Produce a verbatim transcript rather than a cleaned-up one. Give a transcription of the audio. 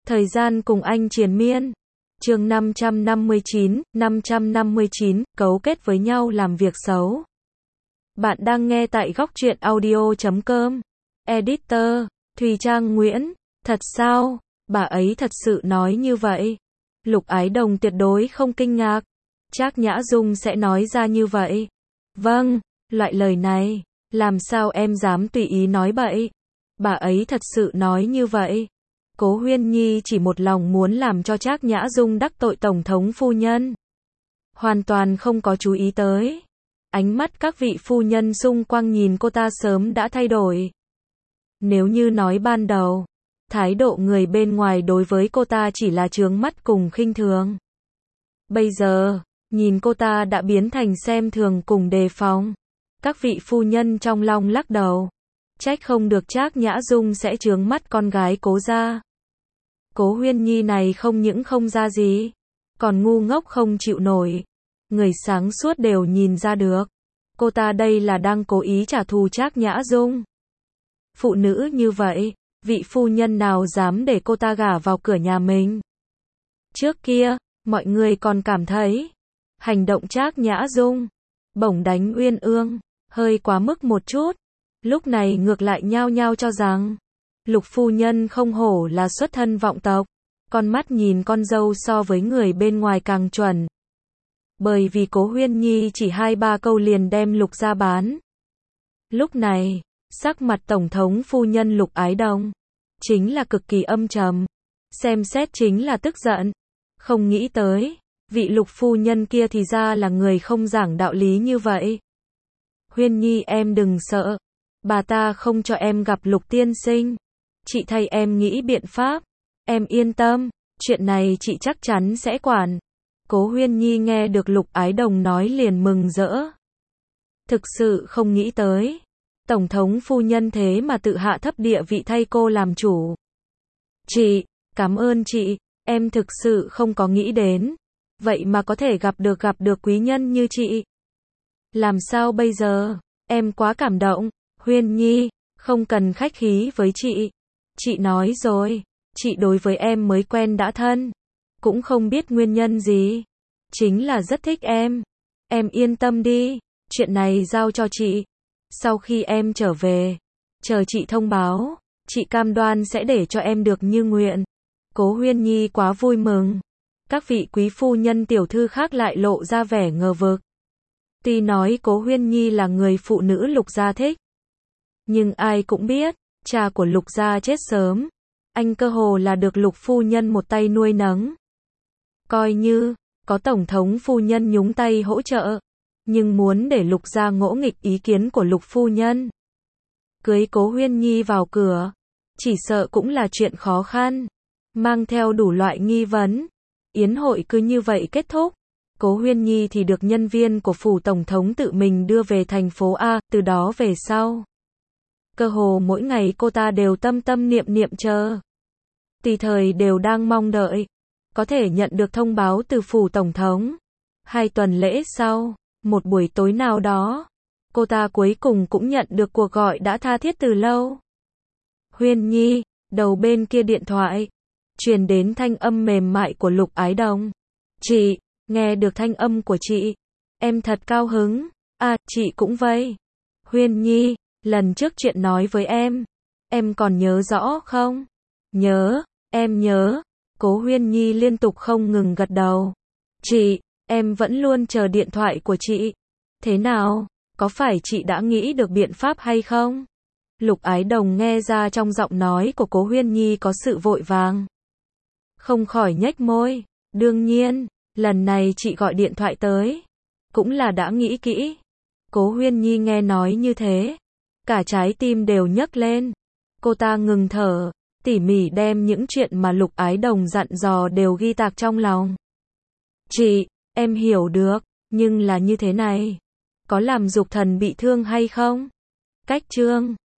Thời gian cùng anh triền miên. Chương năm trăm năm mươi chín, năm trăm năm mươi chín, cấu kết với nhau làm việc xấu. Bạn đang nghe tại góc truyện audio chấm com. Editor, Thùy Trang Nguyễn. Thật sao? Bà ấy thật sự nói như vậy. Lục Ái Đồng tuyệt đối không kinh ngạc. Trác Nhã Dung sẽ nói ra như vậy. Vâng, loại lời này, làm sao em dám tùy ý nói bậy. Bà ấy thật sự nói như vậy. Cố Huyên Nhi chỉ một lòng muốn làm cho Trác Nhã Dung đắc tội Tổng thống phu nhân. Hoàn toàn không có chú ý tới. Ánh mắt các vị phu nhân xung quanh nhìn cô ta sớm đã thay đổi. Nếu như nói ban đầu, thái độ người bên ngoài đối với cô ta chỉ là trướng mắt cùng khinh thường. Bây giờ, nhìn cô ta đã biến thành xem thường cùng đề phòng. Các vị phu nhân trong lòng lắc đầu. Trách không được Trác Nhã Dung sẽ trướng mắt con gái Cố gia. Cố Huyên Nhi này không những không ra gì, còn ngu ngốc không chịu nổi. Người sáng suốt đều nhìn ra được. Cô ta đây là đang cố ý trả thù Trác Nhã Dung. Phụ nữ như vậy, vị phu nhân nào dám để cô ta gả vào cửa nhà mình. Trước kia, mọi người còn cảm thấy, hành động Trác Nhã Dung, bổng đánh Uyên Ương, hơi quá mức một chút. Lúc này ngược lại nhao nhao cho rằng, Lục phu nhân không hổ là xuất thân vọng tộc, con mắt nhìn con dâu so với người bên ngoài càng chuẩn. Bởi vì Cố Huyên Nhi chỉ hai ba câu liền đem Lục ra bán. Lúc này, sắc mặt Tổng thống phu nhân Lục Ái Đồng, chính là cực kỳ âm trầm. Xem xét chính là tức giận. Không nghĩ tới, vị Lục phu nhân kia thì ra là người không giảng đạo lý như vậy. Huyên Nhi em đừng sợ. Bà ta không cho em gặp Lục tiên sinh. Chị thay em nghĩ biện pháp. Em yên tâm, chuyện này chị chắc chắn sẽ quản. Cố Huyên Nhi nghe được Lục Ái Đồng nói liền mừng rỡ. Thực sự không nghĩ tới. Tổng thống phu nhân thế mà tự hạ thấp địa vị thay cô làm chủ. Chị, cảm ơn chị, em thực sự không có nghĩ đến. Vậy mà có thể gặp được gặp được quý nhân như chị. Làm sao bây giờ? Em quá cảm động. Huyên Nhi, không cần khách khí với chị. Chị nói rồi, chị đối với em mới quen đã thân. Cũng không biết nguyên nhân gì. Chính là rất thích em. Em yên tâm đi, chuyện này giao cho chị. Sau khi em trở về, chờ chị thông báo, chị cam đoan sẽ để cho em được như nguyện. Cố Huyên Nhi quá vui mừng. Các vị quý phu nhân tiểu thư khác lại lộ ra vẻ ngờ vực. Tuy nói Cố Huyên Nhi là người phụ nữ Lục gia thích, nhưng ai cũng biết, cha của Lục gia chết sớm. Anh cơ hồ là được Lục phu nhân một tay nuôi nấng. Coi như, có Tổng thống phu nhân nhúng tay hỗ trợ. Nhưng muốn để Lục gia ngỗ nghịch ý kiến của Lục phu nhân. Cưới Cố Huyên Nhi vào cửa. Chỉ sợ cũng là chuyện khó khăn. Mang theo đủ loại nghi vấn. Yến hội cứ như vậy kết thúc. Cố Huyên Nhi thì được nhân viên của phủ Tổng thống tự mình đưa về thành phố A. Từ đó về sau, cơ hồ mỗi ngày cô ta đều tâm tâm niệm niệm chờ. Tùy thời đều đang mong đợi. Có thể nhận được thông báo từ phủ Tổng thống. Hai tuần lễ sau, một buổi tối nào đó, cô ta cuối cùng cũng nhận được cuộc gọi đã tha thiết từ lâu. Huyên Nhi, đầu bên kia điện thoại, truyền đến thanh âm mềm mại của Lục Ái Đồng. Chị, nghe được thanh âm của chị, em thật cao hứng. À, chị cũng vậy. Huyên Nhi, lần trước chuyện nói với em, em còn nhớ rõ không? Nhớ, em nhớ. Cố Huyên Nhi liên tục không ngừng gật đầu. Chị, em vẫn luôn chờ điện thoại của chị. Thế nào, có phải chị đã nghĩ được biện pháp hay không? Lục Ái Đồng nghe ra trong giọng nói của Cố Huyên Nhi có sự vội vàng. Không khỏi nhếch môi. Đương nhiên, lần này chị gọi điện thoại tới, cũng là đã nghĩ kỹ. Cố Huyên Nhi nghe nói như thế, cả trái tim đều nhấc lên. Cô ta ngừng thở, tỉ mỉ đem những chuyện mà Lục Ái Đồng dặn dò đều ghi tạc trong lòng. Chị, em hiểu được, nhưng là như thế này, có làm Dục Thần bị thương hay không? Cách chương